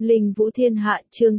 Linh Vũ Thiên Hạ chương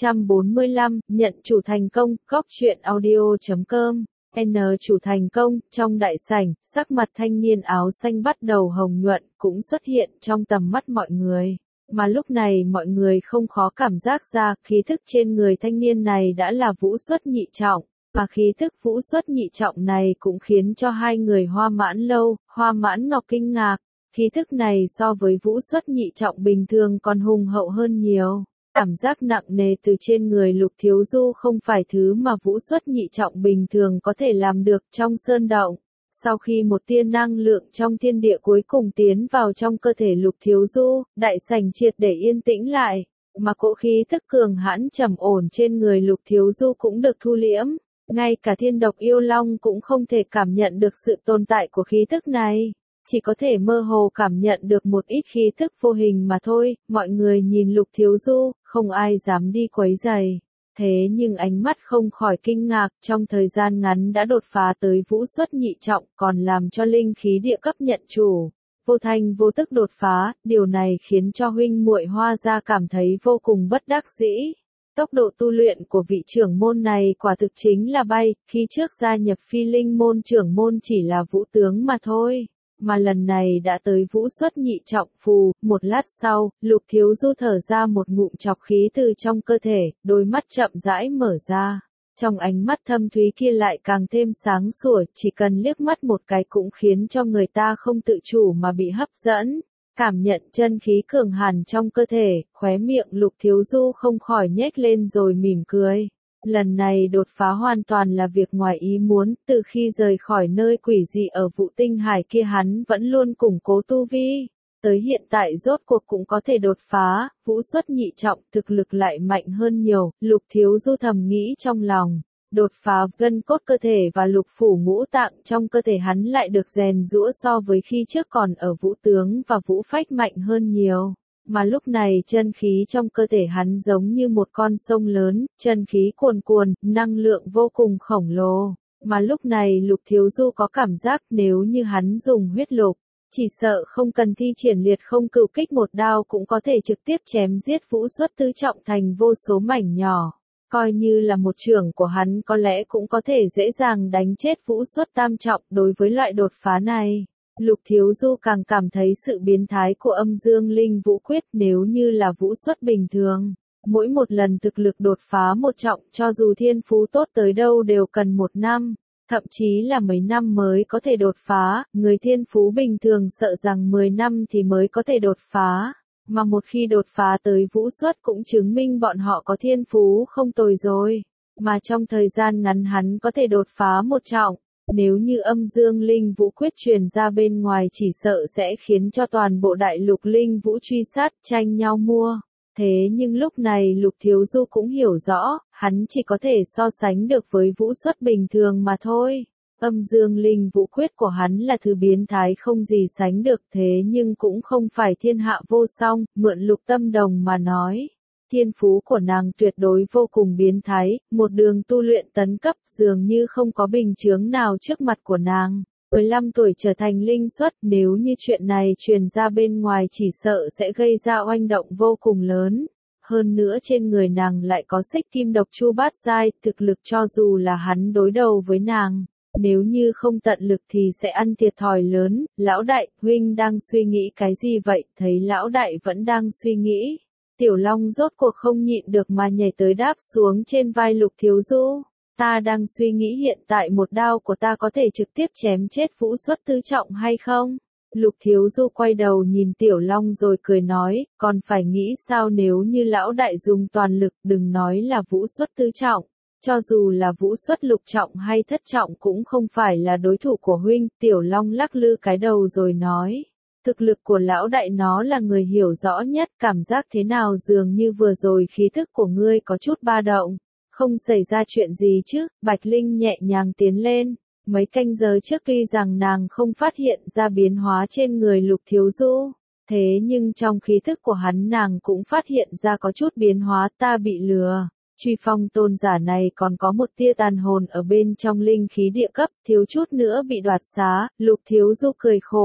945, nhận chủ thành công, góc truyện audio.com. Chủ thành công, trong đại sảnh, sắc mặt thanh niên áo xanh bắt đầu hồng nhuận, cũng xuất hiện trong tầm mắt mọi người. Mà lúc này mọi người không khó cảm giác ra, khí thức trên người thanh niên này đã là vũ xuất nhị trọng. Mà khí thức vũ xuất nhị trọng này cũng khiến cho hai người Hoa Mãn Lâu, Hoa Mãn Ngọc kinh ngạc. Khí thức này so với vũ xuất nhị trọng bình thường còn hùng hậu hơn nhiều. Cảm giác nặng nề từ trên người Lục Thiếu Du không phải thứ mà vũ xuất nhị trọng bình thường có thể làm được trong sơn động. Sau khi một tia năng lượng trong thiên địa cuối cùng tiến vào trong cơ thể Lục Thiếu Du, đại sảnh triệt để yên tĩnh lại. Mà cỗ khí thức cường hãn trầm ổn trên người Lục Thiếu Du cũng được thu liễm. Ngay cả Thiên Độc Yêu Long cũng không thể cảm nhận được sự tồn tại của khí thức này. Chỉ có thể mơ hồ cảm nhận được một ít khí thức vô hình mà thôi, mọi người nhìn Lục Thiếu Du, không ai dám đi quấy rầy. Thế nhưng ánh mắt không khỏi kinh ngạc, trong thời gian ngắn đã đột phá tới vũ xuất nhị trọng, còn làm cho linh khí địa cấp nhận chủ. Vô thanh vô tức đột phá, điều này khiến cho huynh muội Hoa gia cảm thấy vô cùng bất đắc dĩ. Tốc độ tu luyện của vị trưởng môn này quả thực chính là bay, khi trước gia nhập Phi Linh môn trưởng môn chỉ là vũ tướng mà thôi. Mà lần này đã tới vũ xuất nhị trọng phù, một lát sau, Lục Thiếu Du thở ra một ngụm trọc khí từ trong cơ thể, đôi mắt chậm rãi mở ra. Trong ánh mắt thâm thúy kia lại càng thêm sáng sủa, chỉ cần liếc mắt một cái cũng khiến cho người ta không tự chủ mà bị hấp dẫn. Cảm nhận chân khí cường hàn trong cơ thể, khóe miệng Lục Thiếu Du không khỏi nhếch lên rồi mỉm cười. Lần này đột phá hoàn toàn là việc ngoài ý muốn, từ khi rời khỏi nơi quỷ dị ở Vũ Tinh Hải kia hắn vẫn luôn củng cố tu vi. Tới hiện tại rốt cuộc cũng có thể đột phá, vũ xuất nhị trọng thực lực lại mạnh hơn nhiều, Lục Thiếu Du thầm nghĩ trong lòng. Đột phá gân cốt cơ thể và lục phủ ngũ tạng trong cơ thể hắn lại được rèn giũa so với khi trước còn ở vũ tướng và vũ phách mạnh hơn nhiều. Mà lúc này chân khí trong cơ thể hắn giống như một con sông lớn, chân khí cuồn cuồn, năng lượng vô cùng khổng lồ. Mà lúc này Lục Thiếu Du có cảm giác nếu như hắn dùng huyết lục, chỉ sợ không cần thi triển liệt không cửu kích một đao cũng có thể trực tiếp chém giết vũ xuất tứ trọng thành vô số mảnh nhỏ. Coi như là một trưởng của hắn có lẽ cũng có thể dễ dàng đánh chết vũ xuất tam trọng đối với loại đột phá này. Lục Thiếu Du càng cảm thấy sự biến thái của âm dương linh vũ quyết nếu như là vũ xuất bình thường. Mỗi một lần thực lực đột phá một trọng cho dù thiên phú tốt tới đâu đều cần một năm, thậm chí là mấy năm mới có thể đột phá, người thiên phú bình thường sợ rằng 10 năm thì mới có thể đột phá. Mà một khi đột phá tới vũ xuất cũng chứng minh bọn họ có thiên phú không tồi rồi. Mà trong thời gian ngắn hắn có thể đột phá một trọng. Nếu như âm dương linh vũ quyết truyền ra bên ngoài chỉ sợ sẽ khiến cho toàn bộ đại lục linh vũ truy sát, tranh nhau mua. Thế nhưng lúc này Lục Thiếu Du cũng hiểu rõ, hắn chỉ có thể so sánh được với vũ xuất bình thường mà thôi. Âm dương linh vũ quyết của hắn là thứ biến thái không gì sánh được thế nhưng cũng không phải thiên hạ vô song, mượn Lục Tâm Đồng mà nói. Thiên phú của nàng tuyệt đối vô cùng biến thái, một đường tu luyện tấn cấp dường như không có bình chướng nào trước mặt của nàng. 15 tuổi trở thành linh xuất, nếu như chuyện này truyền ra bên ngoài chỉ sợ sẽ gây ra oanh động vô cùng lớn. Hơn nữa trên người nàng lại có xích kim độc chu bát giai, thực lực cho dù là hắn đối đầu với nàng. Nếu như không tận lực thì sẽ ăn thiệt thòi lớn. Lão đại, huynh đang suy nghĩ cái gì vậy? Thấy lão đại vẫn đang suy nghĩ. Tiểu Long rốt cuộc không nhịn được mà nhảy tới đáp xuống trên vai Lục Thiếu Du. Ta đang suy nghĩ hiện tại một đao của ta có thể trực tiếp chém chết vũ xuất tứ trọng hay không? Lục Thiếu Du quay đầu nhìn Tiểu Long rồi cười nói, còn phải nghĩ sao nếu như lão đại dùng toàn lực, đừng nói là vũ xuất tứ trọng. Cho dù là vũ xuất lục trọng hay thất trọng cũng không phải là đối thủ của huynh. Tiểu Long lắc lư cái đầu rồi nói. Thực lực của lão đại nó là người hiểu rõ nhất, cảm giác thế nào dường như vừa rồi khí thức của ngươi có chút ba động. Không xảy ra chuyện gì chứ, Bạch Linh nhẹ nhàng tiến lên. Mấy canh giờ trước tuy rằng nàng không phát hiện ra biến hóa trên người Lục Thiếu Du. Thế nhưng trong khí thức của hắn nàng cũng phát hiện ra có chút biến hóa, ta bị lừa. Truy phong tôn giả này còn có một tia tàn hồn ở bên trong linh khí địa cấp, thiếu chút nữa bị đoạt xá, Lục Thiếu Du cười khổ.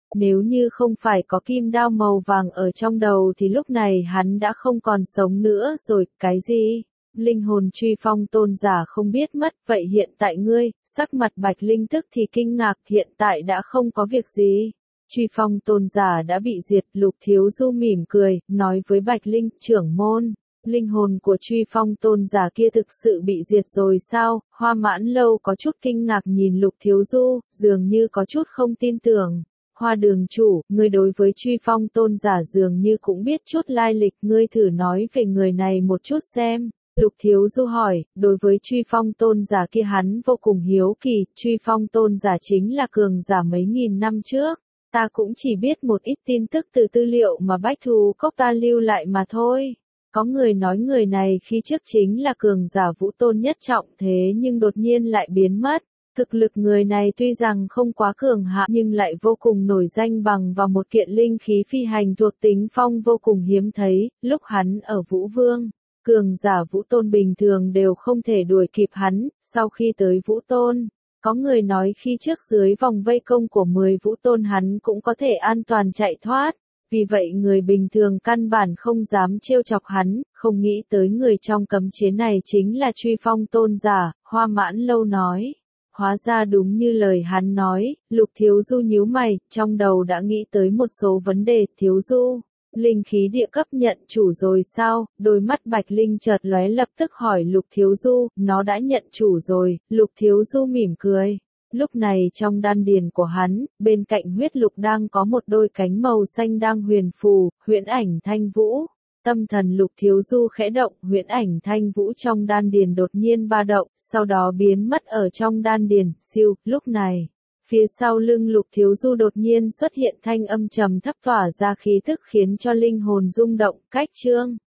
Nếu như không phải có kim đao màu vàng ở trong đầu thì lúc này hắn đã không còn sống nữa rồi, cái gì? Linh hồn truy phong tôn giả không biết mất, vậy hiện tại ngươi, sắc mặt Bạch Linh tức thì kinh ngạc, hiện tại đã không có việc gì. Truy phong tôn giả đã bị diệt, Lục Thiếu Du mỉm cười, nói với Bạch Linh, trưởng môn. Linh hồn của truy phong tôn giả kia thực sự bị diệt rồi sao? Hoa Mãn Lâu có chút kinh ngạc nhìn Lục Thiếu Du, dường như có chút không tin tưởng. Hoa đường chủ, ngươi đối với truy phong tôn giả dường như cũng biết chút lai lịch, ngươi thử nói về người này một chút xem. Lục Thiếu Du hỏi, đối với truy phong tôn giả kia hắn vô cùng hiếu kỳ, truy phong tôn giả chính là cường giả mấy nghìn năm trước. Ta cũng chỉ biết một ít tin tức từ tư liệu mà Bách Thú Cốc ta lưu lại mà thôi. Có người nói người này khi trước chính là cường giả vũ tôn nhất trọng thế nhưng đột nhiên lại biến mất. Thực lực người này tuy rằng không quá cường hãn nhưng lại vô cùng nổi danh bằng vào một kiện linh khí phi hành thuộc tính phong vô cùng hiếm thấy, lúc hắn ở Vũ Vương. Cường giả Vũ Tôn bình thường đều không thể đuổi kịp hắn, sau khi tới Vũ Tôn. Có người nói khi trước dưới vòng vây công của 10 Vũ Tôn hắn cũng có thể an toàn chạy thoát. Vì vậy người bình thường căn bản không dám trêu chọc hắn, không nghĩ tới người trong cấm chế này chính là truy phong tôn giả, Hoa Mãn Lâu nói. Hóa ra đúng như lời hắn nói, Lục Thiếu Du nhíu mày, trong đầu đã nghĩ tới một số vấn đề, Thiếu Du. Linh khí địa cấp nhận chủ rồi sao? Đôi mắt Bạch Linh chợt lóe lập tức hỏi Lục Thiếu Du, nó đã nhận chủ rồi, Lục Thiếu Du mỉm cười. Lúc này trong đan điền của hắn, bên cạnh huyết lục đang có một đôi cánh màu xanh đang huyền phù, huyễn ảnh thanh vũ. Tâm thần Lục Thiếu Du khẽ động, huyễn ảnh thanh vũ trong đan điền đột nhiên ba động, sau đó biến mất ở trong đan điền, siêu, lúc này. Phía sau lưng Lục Thiếu Du đột nhiên xuất hiện thanh âm trầm thấp tỏa ra khí tức khiến cho linh hồn rung động, cách chương.